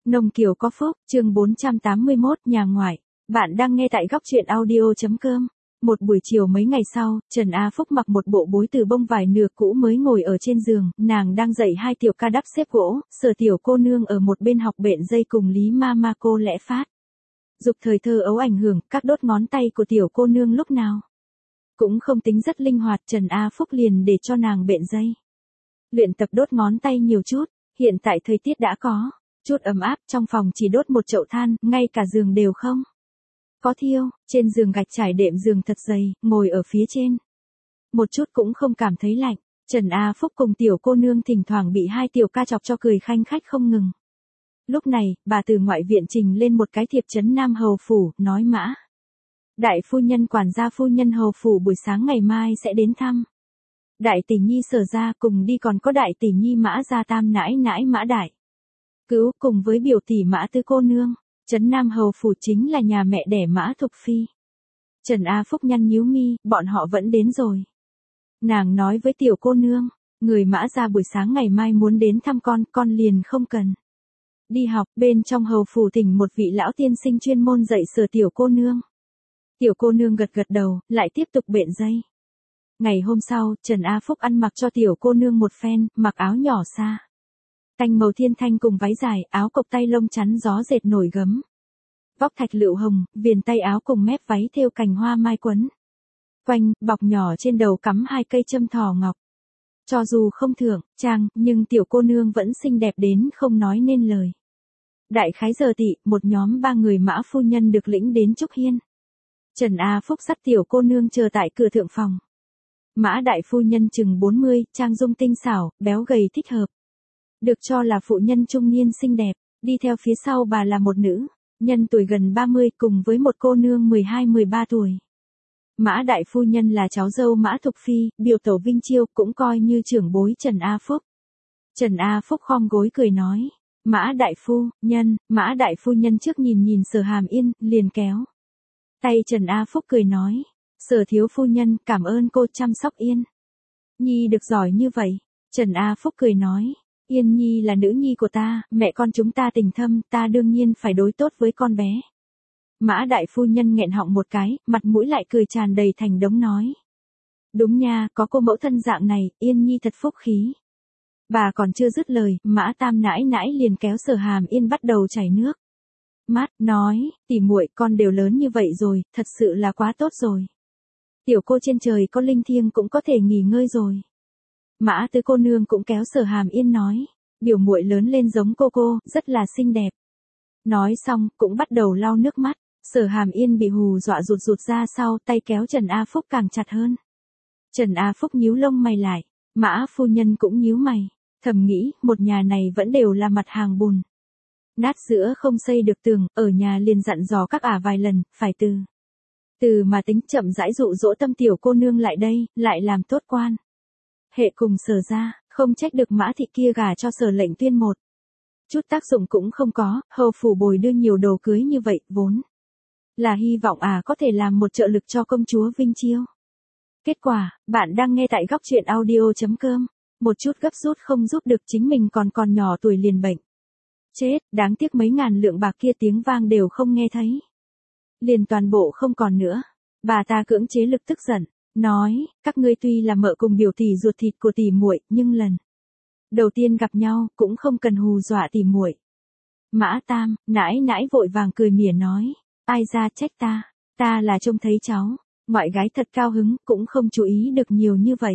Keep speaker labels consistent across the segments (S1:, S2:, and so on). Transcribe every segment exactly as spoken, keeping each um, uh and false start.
S1: Nông Kiều có phúc, chương bốn trăm tám mươi mốt, nhà ngoại. Bạn đang nghe tại góc truyện audio.com. Một buổi chiều mấy ngày sau, Trần A Phúc mặc một bộ bối từ bông vải nửa cũ mới ngồi ở trên giường, nàng đang dạy hai tiểu ca đắp xếp gỗ, Sở tiểu cô nương ở một bên học bện dây cùng Lý ma ma cô lẽ phát. Dục thời thơ ấu ảnh hưởng, các đốt ngón tay của tiểu cô nương lúc nào cũng không tính rất linh hoạt, Trần A Phúc liền để cho nàng bện dây. Luyện tập đốt ngón tay nhiều chút, hiện tại thời tiết đã có chút ấm áp, trong phòng chỉ đốt một chậu than, ngay cả giường đều không có thiêu, trên giường gạch trải đệm giường thật dày, ngồi ở phía trên. Một chút cũng không cảm thấy lạnh, Trần A Phúc cùng tiểu cô nương thỉnh thoảng bị hai tiểu ca chọc cho cười khanh khách không ngừng. Lúc này, bà từ ngoại viện trình lên một cái thiệp trấn Nam Hầu Phủ, nói Mã đại phu nhân quản gia phu nhân Hầu Phủ buổi sáng ngày mai sẽ đến thăm. Đại tỷ nhi Sở gia cùng đi, còn có đại tỷ nhi Mã gia tam nãi nãi Mã đại cứu cùng với biểu tỷ Mã Tư cô nương. Trấn Nam Hầu Phủ chính là nhà mẹ đẻ Mã Thục Phi. Trần A Phúc nhăn nhíu mi, bọn họ vẫn đến rồi. Nàng nói với tiểu cô nương, người Mã gia buổi sáng ngày mai muốn đến thăm con, con liền không cần đi học. Bên trong Hầu Phủ thỉnh một vị lão tiên sinh chuyên môn dạy Sở tiểu cô nương. Tiểu cô nương gật gật đầu, lại tiếp tục bện dây. Ngày hôm sau, Trần A Phúc ăn mặc cho tiểu cô nương một phen, mặc áo nhỏ xa tanh màu thiên thanh cùng váy dài, áo cộc tay lông chắn gió dệt nổi gấm. Vóc thạch lựu hồng, viền tay áo cùng mép váy thêu cành hoa mai quấn quanh, bọc nhỏ trên đầu cắm hai cây châm thỏ ngọc. Cho dù không thượng trang, nhưng tiểu cô nương vẫn xinh đẹp đến không nói nên lời. Đại khái giờ tị, một nhóm ba người Mã phu nhân được lĩnh đến Trúc Hiên. Trần A Phúc dắt tiểu cô nương chờ tại cửa thượng phòng. Mã đại phu nhân chừng bốn mươi, trang dung tinh xảo, béo gầy thích hợp. Được cho là phụ nhân trung niên xinh đẹp, đi theo phía sau bà là một nữ nhân tuổi gần ba mươi cùng với một cô nương mười hai mười ba tuổi. Mã đại phu nhân là cháu dâu Mã Thục Phi, biểu tẩu Vinh Chiêu, cũng coi như trưởng bối Trần A Phúc. Trần A Phúc khom gối cười nói, Mã đại phu nhân, Mã đại phu nhân trước nhìn nhìn Sở Hàm Yên, liền kéo tay Trần A Phúc cười nói, Sở thiếu phu nhân, cảm ơn cô chăm sóc Yên Nhi được giỏi như vậy. Trần A Phúc cười nói, Yên Nhi là nữ nhi của ta, mẹ con chúng ta tình thâm, ta đương nhiên phải đối tốt với con bé. Mã đại phu nhân nghẹn họng một cái, mặt mũi lại cười tràn đầy thành đống nói. Đúng nha, có cô mẫu thân dạng này, Yên Nhi thật phúc khí. Bà còn chưa dứt lời, Mã tam nãi nãi liền kéo Sở Hàm Yên bắt đầu chảy nước mắt, nói, tỉ muội con đều lớn như vậy rồi, thật sự là quá tốt rồi. Tiểu cô trên trời có linh thiêng cũng có thể nghỉ ngơi rồi. Mã Tư cô nương cũng kéo Sở Hàm Yên nói, biểu muội lớn lên giống cô cô, rất là xinh đẹp. Nói xong, cũng bắt đầu lau nước mắt. Sở Hàm Yên bị hù dọa rụt rụt ra sau, tay kéo Trần A Phúc càng chặt hơn. Trần A Phúc nhíu lông mày lại, Mã phu nhân cũng nhíu mày, thầm nghĩ, một nhà này vẫn đều là mặt hàng bùn nát giữa không xây được tường, ở nhà liền dặn dò các ả vài lần, phải từ từ mà tính, chậm rãi dụ dỗ tâm tiểu cô nương lại đây, lại làm tốt quan hệ cùng Sở ra, không trách được Mã thị kia gả cho Sở lệnh tuyên một chút tác dụng cũng không có. Hầu phủ bồi đưa nhiều đồ cưới như vậy, vốn là hy vọng à có thể làm một trợ lực cho công chúa Vinh Chiêu. Kết quả, bạn đang nghe tại góc truyện audio.com. Một chút gấp rút không giúp được, chính mình còn còn nhỏ tuổi liền bệnh chết, đáng tiếc mấy ngàn lượng bạc kia tiếng vang đều không nghe thấy, liền toàn bộ không còn nữa. Bà ta cưỡng chế lực tức giận, nói, các ngươi tuy là mợ cùng biểu tỷ ruột thịt của tỷ muội, nhưng lần đầu tiên gặp nhau, cũng không cần hù dọa tỷ muội. Mã tam nãi nãi vội vàng cười mỉa nói, ai ra trách ta, ta là trông thấy cháu ngoại gái thật cao hứng, cũng không chú ý được nhiều như vậy.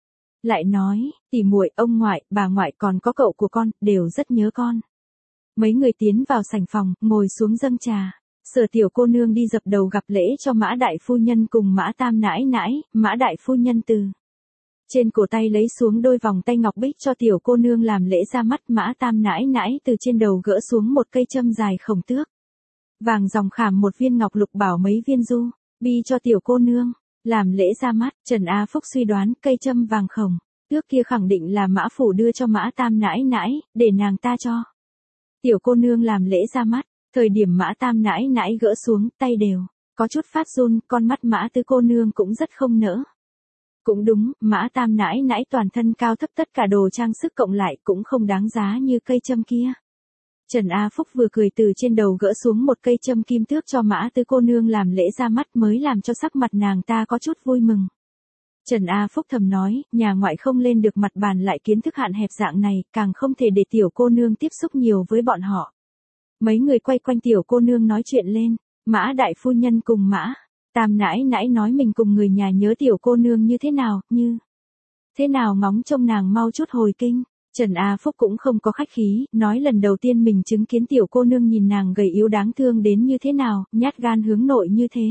S1: Lại nói, tỷ muội, ông ngoại, bà ngoại còn có cậu của con, đều rất nhớ con. Mấy người tiến vào sảnh phòng, ngồi xuống dâng trà. Sở tiểu cô nương đi dập đầu gặp lễ cho Mã đại phu nhân cùng Mã tam nãi nãi. Mã đại phu nhân từ trên cổ tay lấy xuống đôi vòng tay ngọc bích cho tiểu cô nương làm lễ ra mắt. Mã tam nãi nãi từ trên đầu gỡ xuống một cây châm dài khổng tước vàng dòng khảm một viên ngọc lục bảo mấy viên du bi cho tiểu cô nương làm lễ ra mắt. Trần A Phúc suy đoán cây châm vàng khổng tước kia khẳng định là Mã phủ đưa cho Mã tam nãi nãi, để nàng ta cho tiểu cô nương làm lễ ra mắt. Thời điểm Mã tam nãi nãi gỡ xuống, tay đều có chút phát run, con mắt Mã Tư cô nương cũng rất không nỡ. Cũng đúng, Mã tam nãi nãi toàn thân cao thấp tất cả đồ trang sức cộng lại cũng không đáng giá như cây châm kia. Trần A Phúc vừa cười từ trên đầu gỡ xuống một cây châm kim tước cho Mã Tứ cô nương làm lễ ra mắt mới làm cho sắc mặt nàng ta có chút vui mừng. Trần A Phúc thầm nói, nhà ngoại không lên được mặt bàn lại kiến thức hạn hẹp dạng này, càng không thể để tiểu cô nương tiếp xúc nhiều với bọn họ. Mấy người quay quanh tiểu cô nương nói chuyện lên, Mã đại phu nhân cùng Mã Tam nãi nãi nói mình cùng người nhà nhớ tiểu cô nương như thế nào, như thế nào ngóng trông nàng mau chút hồi kinh. Trần A Phúc cũng không có khách khí, nói lần đầu tiên mình chứng kiến tiểu cô nương nhìn nàng gầy yếu đáng thương đến như thế nào, nhát gan hướng nội như thế.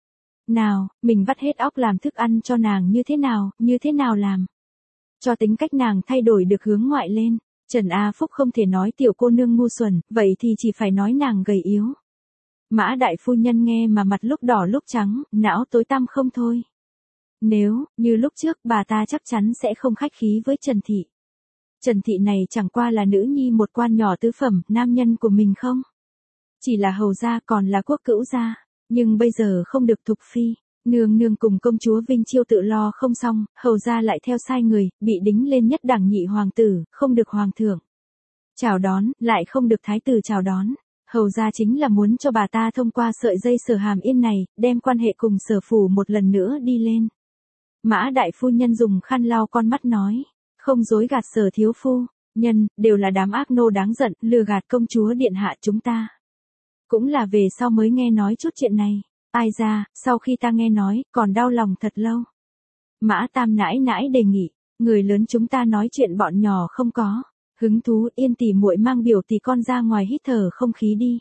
S1: Nào, mình vắt hết óc làm thức ăn cho nàng như thế nào, như thế nào làm. Cho tính cách nàng thay đổi được hướng ngoại lên. Trần A Phúc không thể nói tiểu cô nương ngu xuẩn, vậy thì chỉ phải nói nàng gầy yếu. Mã đại phu nhân nghe mà mặt lúc đỏ lúc trắng, não tối tăm không thôi. Nếu, như lúc trước bà ta chắc chắn sẽ không khách khí với Trần Thị. Trần Thị này chẳng qua là nữ nhi một quan nhỏ tứ phẩm, nam nhân của mình không? Chỉ là hầu gia còn là quốc cữu gia, nhưng bây giờ không được thục phi. Nương nương cùng công chúa Vinh Chiêu tự lo không xong, hầu gia lại theo sai người, bị đính lên nhất đẳng nhị hoàng tử, không được hoàng thượng chào đón, lại không được thái tử chào đón. Hầu gia chính là muốn cho bà ta thông qua sợi dây Sở Hàm Yên này, đem quan hệ cùng Sở phủ một lần nữa đi lên. Mã đại phu nhân dùng khăn lau con mắt nói, không dối gạt Sở thiếu phu, nhân, đều là đám ác nô đáng giận, lừa gạt công chúa điện hạ chúng ta. Cũng là về sau mới nghe nói chút chuyện này. Ai ra, sau khi ta nghe nói, còn đau lòng thật lâu. Mã Tam nãi nãi đề nghị, người lớn chúng ta nói chuyện bọn nhỏ không có hứng thú, Yên tỷ muội mang biểu tỷ con ra ngoài hít thở không khí đi.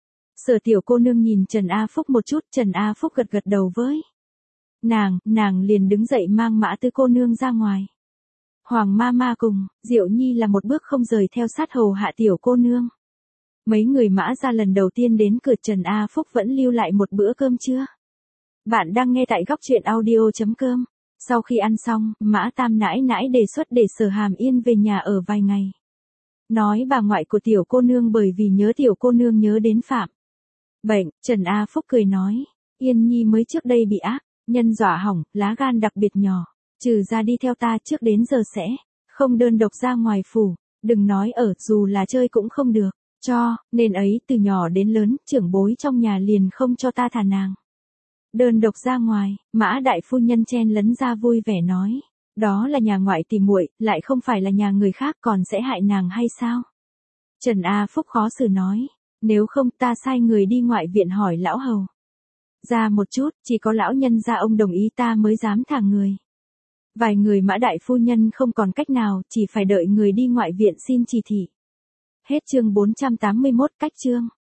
S1: Sở tiểu cô nương nhìn Trần A Phúc một chút, Trần A Phúc gật gật đầu với nàng, nàng liền đứng dậy mang Mã Tứ cô nương ra ngoài. Hoàng ma ma cùng Diệu Nhi là một bước không rời theo sát hầu hạ tiểu cô nương. Mấy người Mã ra lần đầu tiên đến cửa, Trần A Phúc vẫn lưu lại một bữa cơm trưa. Bạn đang nghe tại góc truyện audio chấm com. Sau khi ăn xong, Mã Tam nãi nãi đề xuất để Sở Hàm Yên về nhà ở vài ngày. Nói bà ngoại của tiểu cô nương bởi vì nhớ tiểu cô nương nhớ đến phạm bệnh, Trần A Phúc cười nói, Yên Nhi mới trước đây bị ác nhân dọa hỏng, lá gan đặc biệt nhỏ, trừ ra đi theo ta trước đến giờ sẽ không đơn độc ra ngoài phủ, đừng nói ở, dù là chơi cũng không được. Cho, nên ấy từ nhỏ đến lớn, trưởng bối trong nhà liền không cho ta thả nàng đơn độc ra ngoài. Mã đại phu nhân chen lấn ra vui vẻ nói, đó là nhà ngoại tỷ muội, lại không phải là nhà người khác, còn sẽ hại nàng hay sao? Trần A Phúc khó xử nói, nếu không ta sai người đi ngoại viện hỏi lão hầu ra một chút, chỉ có lão nhân gia ông đồng ý ta mới dám thả người. Vài người Mã đại phu nhân không còn cách nào, chỉ phải đợi người đi ngoại viện xin chỉ thị. Hết chương bốn trăm tám mươi mốt, cách chương.